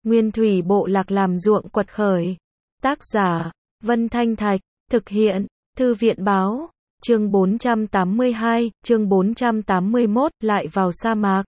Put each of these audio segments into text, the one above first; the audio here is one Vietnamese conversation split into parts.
Nguyên thủy bộ lạc làm ruộng quật khởi. Tác giả, Vân Thanh Thạch, thực hiện, Thư viện báo, chương 482, chương 481, lại vào sa mạc.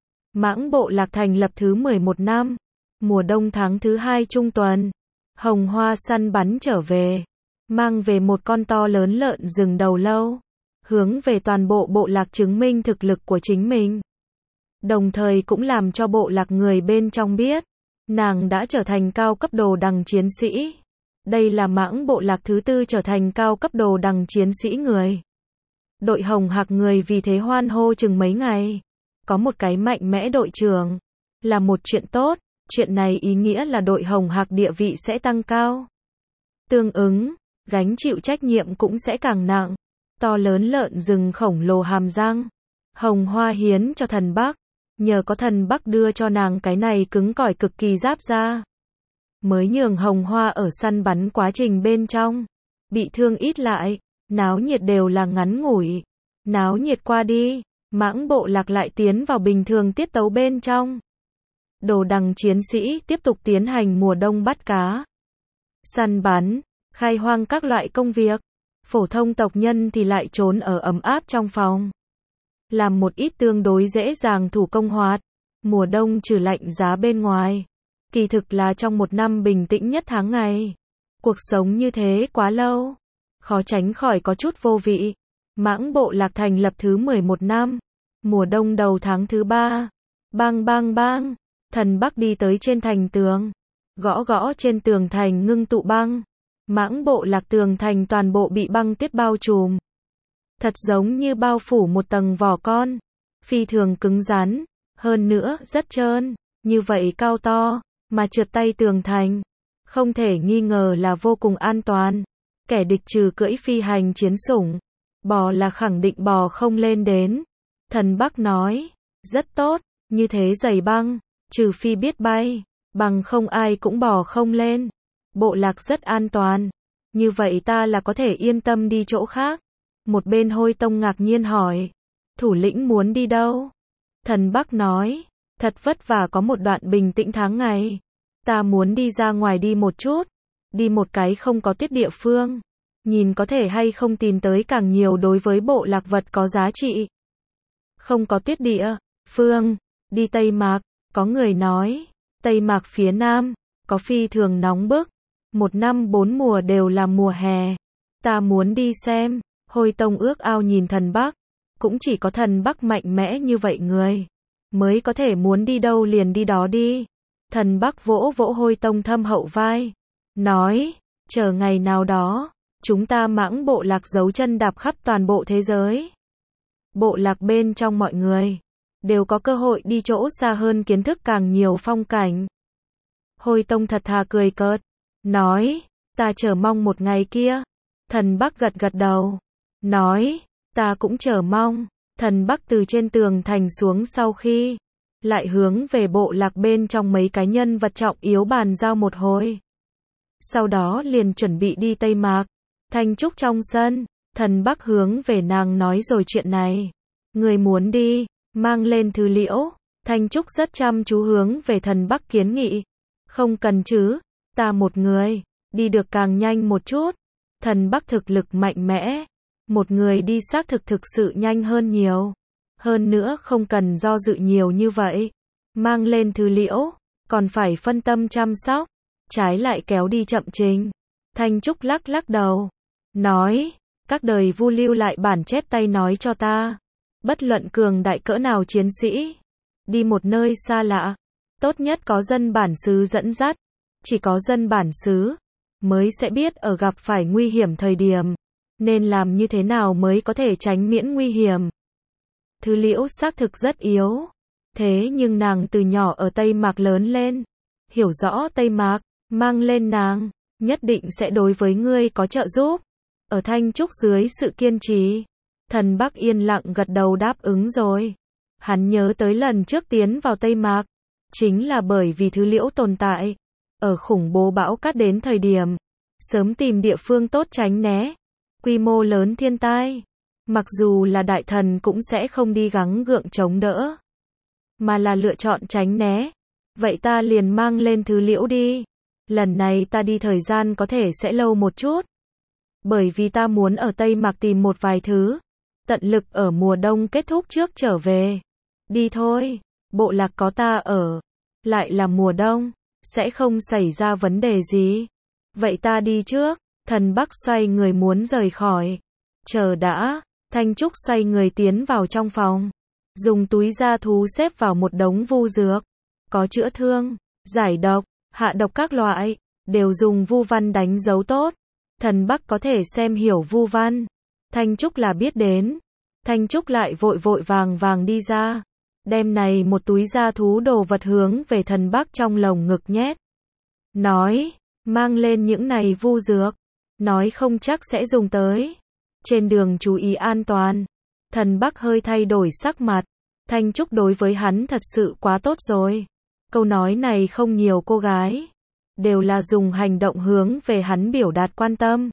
Mãng bộ lạc thành lập thứ 11 năm, mùa đông tháng thứ 2 trung tuần, Hồng Hoa săn bắn trở về, mang về một con to lớn lợn rừng đầu lâu, hướng về toàn bộ bộ lạc chứng minh thực lực của chính mình. Đồng thời cũng làm cho bộ lạc người bên trong biết, nàng đã trở thành cao cấp đồ đằng chiến sĩ. Đây là mãng bộ lạc thứ tư trở thành cao cấp đồ đằng chiến sĩ người. Đội Hồng Hạc người vì thế hoan hô chừng mấy ngày. Có một cái mạnh mẽ đội trưởng, là một chuyện tốt, chuyện này ý nghĩa là đội Hồng Hạc địa vị sẽ tăng cao. Tương ứng, gánh chịu trách nhiệm cũng sẽ càng nặng. To lớn lợn rừng khổng lồ hàm răng. Hồng Hoa hiến cho thần Bắc. Nhờ có thần Bắc đưa cho nàng cái này cứng cỏi cực kỳ giáp da. Mới nhường Hồng Hoa ở săn bắn quá trình bên trong. Bị thương ít lại, náo nhiệt đều là ngắn ngủi. Náo nhiệt qua đi, mãng bộ lạc lại tiến vào bình thường tiết tấu bên trong. Đồ đằng chiến sĩ tiếp tục tiến hành mùa đông bắt cá, săn bắn, khai hoang các loại công việc. Phổ thông tộc nhân thì lại trốn ở ấm áp trong phòng. Làm một ít tương đối dễ dàng thủ công hoạt. Mùa đông trừ lạnh giá bên ngoài. Kỳ thực là trong một năm bình tĩnh nhất tháng ngày. Cuộc sống như thế quá lâu. Khó tránh khỏi có chút vô vị. Mãng bộ lạc thành lập thứ 11 năm. Mùa đông đầu tháng thứ 3. Bang bang bang. Thần Bắc đi tới trên thành tường. Gõ gõ trên tường thành ngưng tụ băng. Mãng bộ lạc tường thành toàn bộ bị băng tuyết bao trùm. Thật giống như bao phủ một tầng vỏ con. Phi thường cứng rắn. Hơn nữa rất trơn. Như vậy cao to. Mà trượt tay tường thành. Không thể nghi ngờ là vô cùng an toàn. Kẻ địch trừ cưỡi phi hành chiến sủng. Bò là khẳng định bò không lên đến. Thần Bắc nói. Rất tốt. Như thế giày băng. Trừ phi biết bay. Bằng không ai cũng bò không lên. Bộ lạc rất an toàn. Như vậy ta là có thể yên tâm đi chỗ khác. Một bên Hôi Tông ngạc nhiên hỏi. Thủ lĩnh muốn đi đâu? Thần Bắc nói. Thật vất vả có một đoạn bình tĩnh tháng ngày. Ta muốn đi ra ngoài đi một chút. Đi một cái không có tuyết địa phương. Nhìn có thể hay không tìm tới càng nhiều đối với bộ lạc vật có giá trị. Không có tuyết địa phương. Đi Tây Mạc. Có người nói. Tây Mạc phía Nam. Có phi thường nóng bức. Một năm 4 mùa đều là mùa hè. Ta muốn đi xem. Hôi Tông ước ao nhìn thần Bắc. Cũng chỉ có thần Bắc mạnh mẽ như vậy người. Mới có thể muốn đi đâu liền đi đó đi. Thần Bắc vỗ vỗ Hôi Tông thâm hậu vai. Nói. Chờ ngày nào đó. Chúng ta mãng bộ lạc giấu chân đạp khắp toàn bộ thế giới. Bộ lạc bên trong mọi người. Đều có cơ hội đi chỗ xa hơn kiến thức càng nhiều phong cảnh. Hôi Tông thật thà cười cợt. Nói. Ta chờ mong một ngày kia. Thần Bắc gật gật đầu. Nói. Ta cũng chờ mong. Thần Bắc từ trên tường thành xuống sau khi. Lại hướng về bộ lạc bên trong mấy cái nhân vật trọng yếu bàn giao một hồi. Sau đó liền chuẩn bị đi Tây Mạc. Thanh Trúc trong sân. Thần Bắc hướng về nàng nói rồi chuyện này. Người muốn đi. Mang lên Thư Liễu. Thanh Trúc rất chăm chú hướng về thần Bắc kiến nghị. Không cần chứ. Ta một người. Đi được càng nhanh một chút. Thần Bắc thực lực mạnh mẽ. Một người đi xác thực sự nhanh hơn nhiều. Hơn nữa không cần do dự nhiều như vậy. Mang lên Thư Liễu. Còn phải phân tâm chăm sóc. Trái lại kéo đi chậm trình. Thanh Trúc lắc lắc đầu. Nói. Các đời vu lưu lại bản chép tay nói cho ta. Bất luận cường đại cỡ nào chiến sĩ. Đi một nơi xa lạ. Tốt nhất có dân bản xứ dẫn dắt. Chỉ có dân bản xứ. Mới sẽ biết ở gặp phải nguy hiểm thời điểm. Nên làm như thế nào mới có thể tránh miễn nguy hiểm. Thư Liễu xác thực rất yếu. Thế nhưng nàng từ nhỏ ở Tây Mạc lớn lên. Hiểu rõ Tây Mạc. Mang lên nàng. Nhất định sẽ đối với ngươi có trợ giúp. Ở Thanh Trúc dưới sự kiên trì. Thần Bắc yên lặng gật đầu đáp ứng rồi. Hắn nhớ tới lần trước tiến vào Tây Mạc. Chính là bởi vì Thư Liễu tồn tại. Ở khủng bố bão cát đến thời điểm. Sớm tìm địa phương tốt tránh né. Quy mô lớn thiên tai. Mặc dù là đại thần cũng sẽ không đi gắng gượng chống đỡ. Mà là lựa chọn tránh né. Vậy ta liền mang lên thứ liễu đi. Lần này ta đi thời gian có thể sẽ lâu một chút. Bởi vì ta muốn ở Tây Mạc tìm một vài thứ. Tận lực ở mùa đông kết thúc trước trở về. Đi thôi, bộ lạc có ta ở. Lại là mùa đông, sẽ không xảy ra vấn đề gì. Vậy ta đi trước. Thần Bắc xoay người muốn rời khỏi. Chờ đã, Thanh Trúc xoay người tiến vào trong phòng. Dùng túi da thú xếp vào một đống vu dược. Có chữa thương, giải độc, hạ độc các loại, đều dùng vu văn đánh dấu tốt. Thần Bắc có thể xem hiểu vu văn. Thanh Trúc là biết đến. Thanh Trúc lại vội vội vàng vàng đi ra. Đem này một túi da thú đồ vật hướng về thần Bắc trong lồng ngực nhét. Nói, mang lên những này vu dược. Nói không chắc sẽ dùng tới. Trên đường chú ý an toàn. Thần Bắc hơi thay đổi sắc mặt. Thanh Trúc đối với hắn thật sự quá tốt rồi. Câu nói này không nhiều cô gái. Đều là dùng hành động hướng về hắn biểu đạt quan tâm.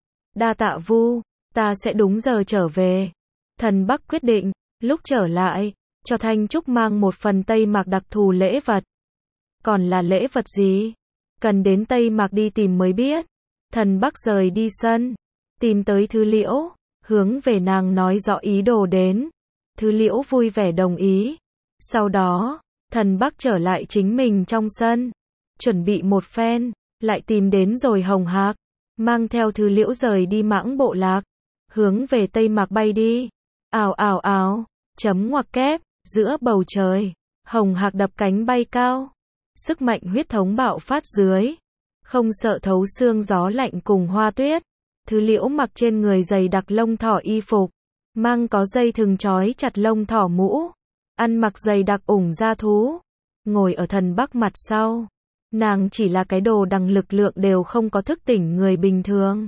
Đa tạ Vu, ta sẽ đúng giờ trở về. Thần Bắc quyết định, lúc trở lại, cho Thanh Trúc mang một phần Tây Mạc đặc thù lễ vật. Còn là lễ vật gì? Cần đến Tây Mạc đi tìm mới biết. Thần Bắc rời đi sân, tìm tới Thứ Liễu, hướng về nàng nói rõ ý đồ đến. Thứ Liễu vui vẻ đồng ý. Sau đó, thần Bắc trở lại chính mình trong sân, chuẩn bị một phen, lại tìm đến rồi Hồng Hạc, mang theo Thứ Liễu rời đi Mãng bộ lạc, hướng về Tây Mạc bay đi. Ào ào ào, chấm ngoặc kép, giữa bầu trời, Hồng Hạc đập cánh bay cao, sức mạnh huyết thống bạo phát dưới, không sợ thấu xương gió lạnh cùng hoa tuyết. Thứ Liễu mặc trên người dày đặc lông thỏ y phục, mang có dây thừng trói chặt lông thỏ mũ, ăn mặc dày đặc ủng da thú, ngồi ở thần Bắc mặt sau. Nàng chỉ là cái đồ đằng lực lượng đều không có thức tỉnh người bình thường.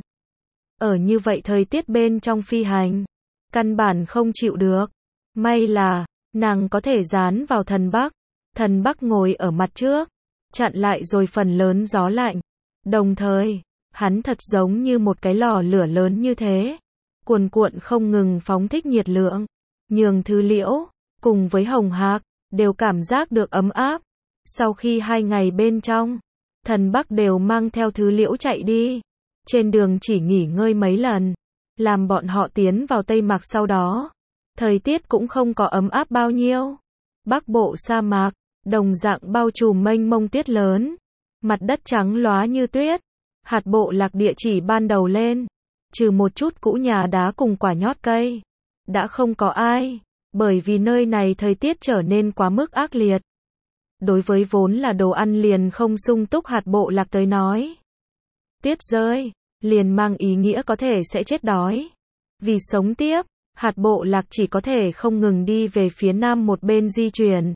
Ở như vậy thời tiết bên trong phi hành, căn bản không chịu được. May là, nàng có thể dán vào thần Bắc. Thần Bắc ngồi ở mặt trước, chặn lại rồi phần lớn gió lạnh. Đồng thời, hắn thật giống như một cái lò lửa lớn như thế. Cuồn cuộn không ngừng phóng thích nhiệt lượng. Nhường Thứ Liễu, cùng với Hồng Hạc, đều cảm giác được ấm áp. Sau khi 2 ngày bên trong, thần Bắc đều mang theo Thứ Liễu chạy đi. Trên đường chỉ nghỉ ngơi mấy lần. Làm bọn họ tiến vào Tây Mạc sau đó. Thời tiết cũng không có ấm áp bao nhiêu. Bắc bộ sa mạc, đồng dạng bao trùm mênh mông tuyết lớn. Mặt đất trắng lóa như tuyết. Hạt bộ lạc địa chỉ ban đầu lên. Trừ một chút cũ nhà đá cùng quả nhót cây. Đã không có ai. Bởi vì nơi này thời tiết trở nên quá mức ác liệt. Đối với vốn là đồ ăn liền không sung túc hạt bộ lạc tới nói. Tuyết rơi, liền mang ý nghĩa có thể sẽ chết đói. Vì sống tiếp, hạt bộ lạc chỉ có thể không ngừng đi về phía nam một bên di chuyển.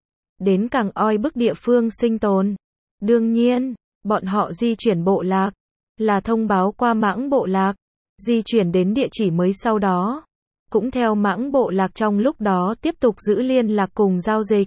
Đến càng oi bức địa phương sinh tồn. Đương nhiên, bọn họ di chuyển bộ lạc, là thông báo qua Mãng bộ lạc, di chuyển đến địa chỉ mới sau đó. Cũng theo Mãng bộ lạc trong lúc đó tiếp tục giữ liên lạc cùng giao dịch.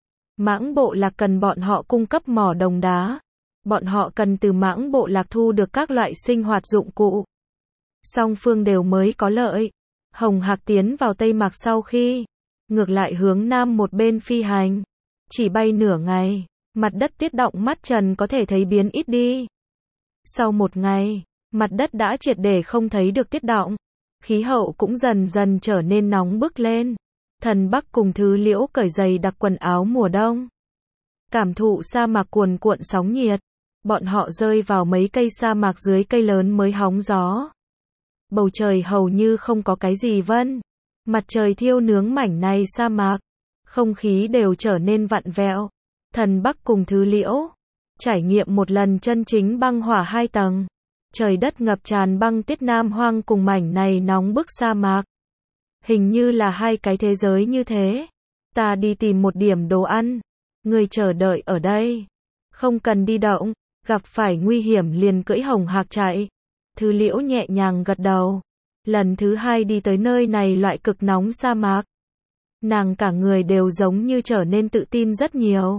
Mãng bộ lạc cần bọn họ cung cấp mỏ đồng đá. Bọn họ cần từ Mãng bộ lạc thu được các loại sinh hoạt dụng cụ. Song phương đều mới có lợi. Hồng Hạc tiến vào Tây Mạc sau khi, ngược lại hướng nam một bên phi hành. Chỉ bay nửa ngày, mặt đất tuyết động mắt trần có thể thấy biến ít đi. Sau 1 ngày, mặt đất đã triệt để không thấy được tuyết động. Khí hậu cũng dần dần trở nên nóng bức lên. Thần Bắc cùng Thứ Liễu cởi giày đặc quần áo mùa đông. Cảm thụ sa mạc cuồn cuộn sóng nhiệt. Bọn họ rơi vào mấy cây sa mạc dưới cây lớn mới hóng gió. Bầu trời hầu như không có cái gì vân. Mặt trời thiêu nướng mảnh này sa mạc. Không khí đều trở nên vặn vẹo. Thần Bắc cùng Thứ Liễu trải nghiệm một lần chân chính băng hỏa 2 tầng. Trời đất ngập tràn băng tuyết nam hoang cùng mảnh này nóng bức sa mạc. Hình như là 2 cái thế giới như thế. Ta đi tìm một điểm đồ ăn. Người chờ đợi ở đây. Không cần đi động. Gặp phải nguy hiểm liền cưỡi Hồng Hạc chạy. Thứ Liễu nhẹ nhàng gật đầu. Lần thứ 2 đi tới nơi này loại cực nóng sa mạc. Nàng cả người đều giống như trở nên tự tin rất nhiều.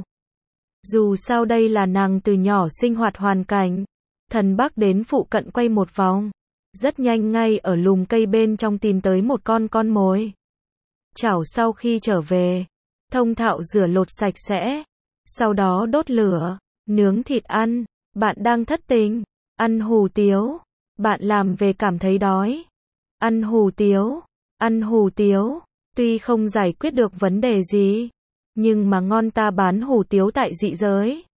Dù sao đây là nàng từ nhỏ sinh hoạt hoàn cảnh. Thần Bắc đến phụ cận quay một vòng. Rất nhanh ngay ở lùm cây bên trong tìm tới một con mồi. Chảo sau khi trở về, thông thạo rửa lột sạch sẽ. sau đó đốt lửa, nướng thịt ăn. Bạn đang thất tình, ăn hủ tiếu. Bạn làm về cảm thấy đói, ăn hủ tiếu, ăn hủ tiếu. Tuy không giải quyết được vấn đề gì, nhưng mà ngon, ta bán hủ tiếu tại dị giới.